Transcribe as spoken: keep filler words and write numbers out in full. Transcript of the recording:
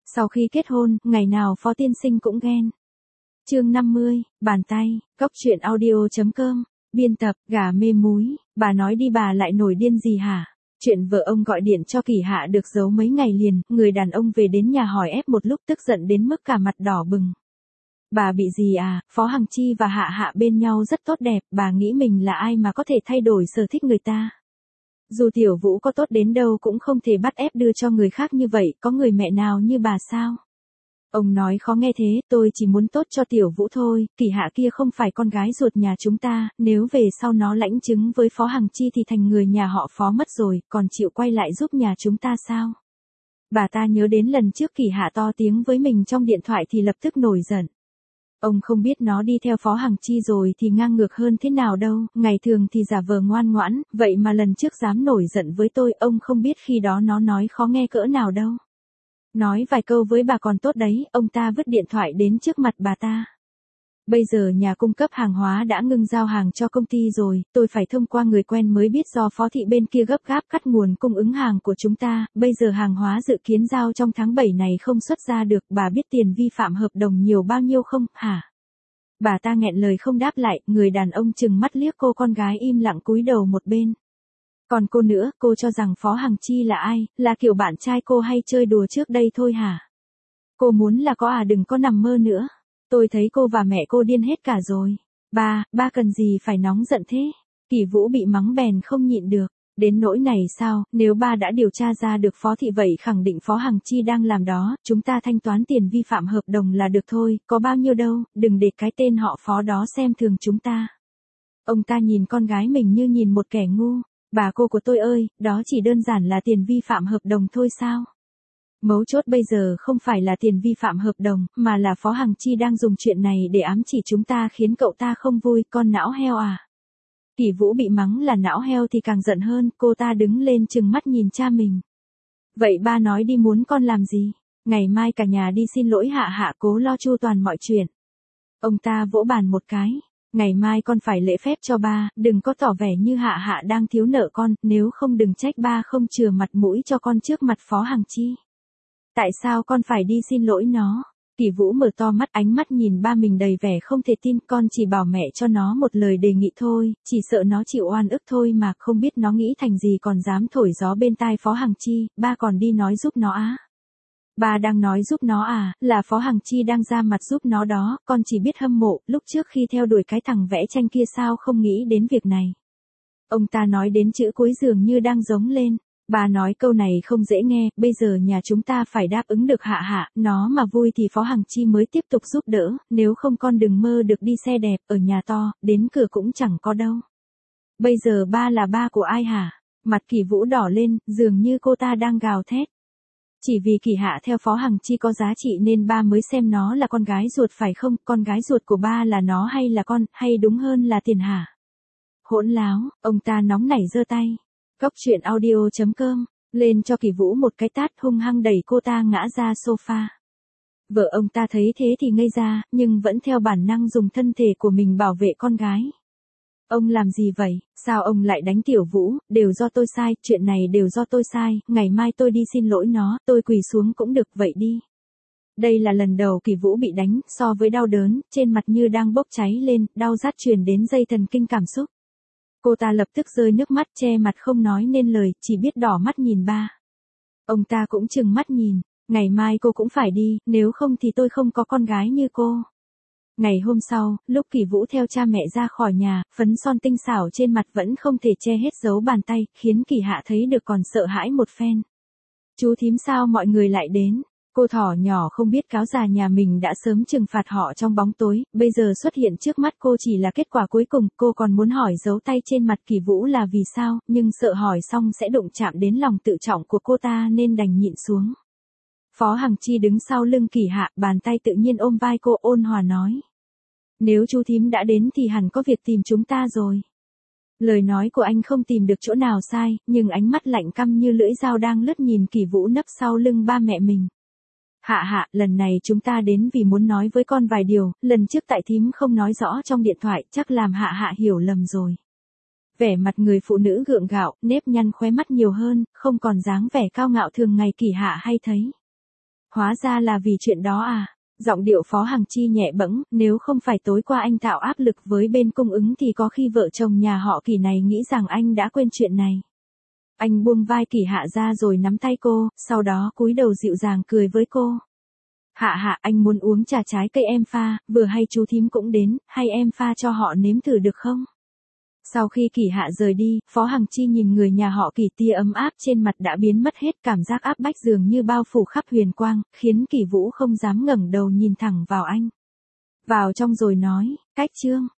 Sau khi kết hôn, ngày nào Phó tiên sinh cũng ghen. Chương năm mươi, bàn tay, góc truyện audio chấm com, biên tập, gà mê múi, bà nói đi bà lại nổi điên gì hả? Chuyện vợ ông gọi điện cho Kỳ Hạ được giấu mấy ngày liền, người đàn ông về đến nhà hỏi ép một lúc tức giận đến mức cả mặt đỏ bừng. Bà bị gì à, Phó Hằng Chi và Hạ Hạ bên nhau rất tốt đẹp, bà nghĩ mình là ai mà có thể thay đổi sở thích người ta. Dù Tiểu Vũ có tốt đến đâu cũng không thể bắt ép đưa cho người khác như vậy, có người mẹ nào như bà sao? Ông nói khó nghe thế, tôi chỉ muốn tốt cho Tiểu Vũ thôi, Kỳ Hạ kia không phải con gái ruột nhà chúng ta, nếu về sau nó lãnh chứng với Phó Hằng Chi thì thành người nhà họ Phó mất rồi, còn chịu quay lại giúp nhà chúng ta sao? Bà ta nhớ đến lần trước Kỳ Hạ to tiếng với mình trong điện thoại thì lập tức nổi giận. Ông không biết nó đi theo Phó Hằng Chi rồi thì ngang ngược hơn thế nào đâu, ngày thường thì giả vờ ngoan ngoãn, vậy mà lần trước dám nổi giận với tôi, ông không biết khi đó nó nói khó nghe cỡ nào đâu. Nói vài câu với bà còn tốt đấy, ông ta vứt điện thoại đến trước mặt bà ta. Bây giờ nhà cung cấp hàng hóa đã ngưng giao hàng cho công ty rồi, tôi phải thông qua người quen mới biết do Phó thị bên kia gấp gáp cắt nguồn cung ứng hàng của chúng ta, bây giờ hàng hóa dự kiến giao trong tháng bảy này không xuất ra được, bà biết tiền vi phạm hợp đồng nhiều bao nhiêu không, hả? Bà ta nghẹn lời không đáp lại, người đàn ông chừng mắt liếc cô con gái im lặng cúi đầu một bên. Còn cô nữa, cô cho rằng Phó Hằng Chi là ai, là kiểu bạn trai cô hay chơi đùa trước đây thôi hả? Cô muốn là có à, đừng có nằm mơ nữa. Tôi thấy cô và mẹ cô điên hết cả rồi. Ba, ba cần gì phải nóng giận thế? Kỳ Vũ bị mắng bèn không nhịn được. Đến nỗi này sao, nếu ba đã điều tra ra được Phó thị vậy khẳng định Phó Hằng Chi đang làm đó, chúng ta thanh toán tiền vi phạm hợp đồng là được thôi, có bao nhiêu đâu, đừng để cái tên họ Phó đó xem thường chúng ta. Ông ta nhìn con gái mình như nhìn một kẻ ngu. Bà cô của tôi ơi, đó chỉ đơn giản là tiền vi phạm hợp đồng thôi sao? Mấu chốt bây giờ không phải là tiền vi phạm hợp đồng, mà là Phó Hằng Chi đang dùng chuyện này để ám chỉ chúng ta khiến cậu ta không vui, con não heo à. Kỳ Vũ bị mắng là não heo thì càng giận hơn, cô ta đứng lên trừng mắt nhìn cha mình. Vậy ba nói đi muốn con làm gì? Ngày mai cả nhà đi xin lỗi Hạ Hạ, cố lo chu toàn mọi chuyện. Ông ta vỗ bàn một cái. Ngày mai con phải lễ phép cho ba, đừng có tỏ vẻ như Hạ Hạ đang thiếu nợ con, nếu không đừng trách ba không chừa mặt mũi cho con trước mặt Phó Hằng Chi. Tại sao con phải đi xin lỗi nó? Kỳ Vũ mở to mắt, ánh mắt nhìn ba mình đầy vẻ không thể tin, con chỉ bảo mẹ cho nó một lời đề nghị thôi, chỉ sợ nó chịu oan ức thôi mà, không biết nó nghĩ thành gì còn dám thổi gió bên tai Phó Hằng Chi, ba còn đi nói giúp nó á. Ba đang nói giúp nó à, là Phó Hằng Chi đang ra mặt giúp nó đó, con chỉ biết hâm mộ, lúc trước khi theo đuổi cái thằng vẽ tranh kia sao không nghĩ đến việc này. Ông ta nói đến chữ cuối dường như đang giống lên. Bà nói câu này không dễ nghe, bây giờ nhà chúng ta phải đáp ứng được Hạ Hạ, nó mà vui thì Phó Hằng Chi mới tiếp tục giúp đỡ, nếu không con đừng mơ được đi xe đẹp, ở nhà to, đến cửa cũng chẳng có đâu. Bây giờ ba là ba của ai hả? Mặt Kỳ Vũ đỏ lên, dường như cô ta đang gào thét. Chỉ vì Kỳ Hạ theo Phó Hằng Chi có giá trị nên ba mới xem nó là con gái ruột phải không, con gái ruột của ba là nó hay là con, hay đúng hơn là tiền hả? Hỗn láo, ông ta nóng nảy giơ tay. Góc truyện audio chấm com, lên cho Kỳ Vũ một cái tát hung hăng đẩy cô ta ngã ra sofa. Vợ ông ta thấy thế thì ngây ra, nhưng vẫn theo bản năng dùng thân thể của mình bảo vệ con gái. Ông làm gì vậy, sao ông lại đánh Tiểu Vũ, đều do tôi sai, chuyện này đều do tôi sai, ngày mai tôi đi xin lỗi nó, tôi quỳ xuống cũng được, vậy đi. Đây là lần đầu Kỳ Vũ bị đánh, so với đau đớn, trên mặt như đang bốc cháy lên, đau rát truyền đến dây thần kinh cảm xúc. Cô ta lập tức rơi nước mắt che mặt không nói nên lời, chỉ biết đỏ mắt nhìn ba. Ông ta cũng trừng mắt nhìn, ngày mai cô cũng phải đi, nếu không thì tôi không có con gái như cô. Ngày hôm sau, lúc Kỳ Vũ theo cha mẹ ra khỏi nhà, phấn son tinh xảo trên mặt vẫn không thể che hết dấu bàn tay, khiến Kỳ Hạ thấy được còn sợ hãi một phen. Chú thím sao mọi người lại đến? Cô thỏ nhỏ không biết cáo già nhà mình đã sớm trừng phạt họ trong bóng tối, bây giờ xuất hiện trước mắt cô chỉ là kết quả cuối cùng, cô còn muốn hỏi dấu tay trên mặt Kỳ Vũ là vì sao, nhưng sợ hỏi xong sẽ đụng chạm đến lòng tự trọng của cô ta nên đành nhịn xuống. Phó Hằng Chi đứng sau lưng Kỳ Hạ, bàn tay tự nhiên ôm vai cô ôn hòa nói. Nếu chú thím đã đến thì hẳn có việc tìm chúng ta rồi. Lời nói của anh không tìm được chỗ nào sai, nhưng ánh mắt lạnh căm như lưỡi dao đang lướt nhìn Kỳ Vũ nấp sau lưng ba mẹ mình. Hạ Hạ, lần này chúng ta đến vì muốn nói với con vài điều, lần trước tại thím không nói rõ trong điện thoại, chắc làm Hạ Hạ hiểu lầm rồi. Vẻ mặt người phụ nữ gượng gạo, nếp nhăn khóe mắt nhiều hơn, không còn dáng vẻ cao ngạo thường ngày Kỳ Hạ hay thấy. Hóa ra là vì chuyện đó à? Giọng điệu Phó Hằng Chi nhẹ bẫng, nếu không phải tối qua anh tạo áp lực với bên cung ứng thì có khi vợ chồng nhà họ Kỳ này nghĩ rằng anh đã quên chuyện này. Anh buông vai Kỳ Hạ ra rồi nắm tay cô, sau đó cúi đầu dịu dàng cười với cô. Hạ Hạ, anh muốn uống trà trái cây em pha, vừa hay chú thím cũng đến, hay em pha cho họ nếm thử được không? Sau khi Kỳ Hạ rời đi, Phó Hằng Chi nhìn người nhà họ Kỳ, tia ấm áp trên mặt đã biến mất hết, cảm giác áp bách dường như bao phủ khắp huyền quang, khiến Kỳ Vũ không dám ngẩng đầu nhìn thẳng vào anh. Vào trong rồi nói, cách Trương.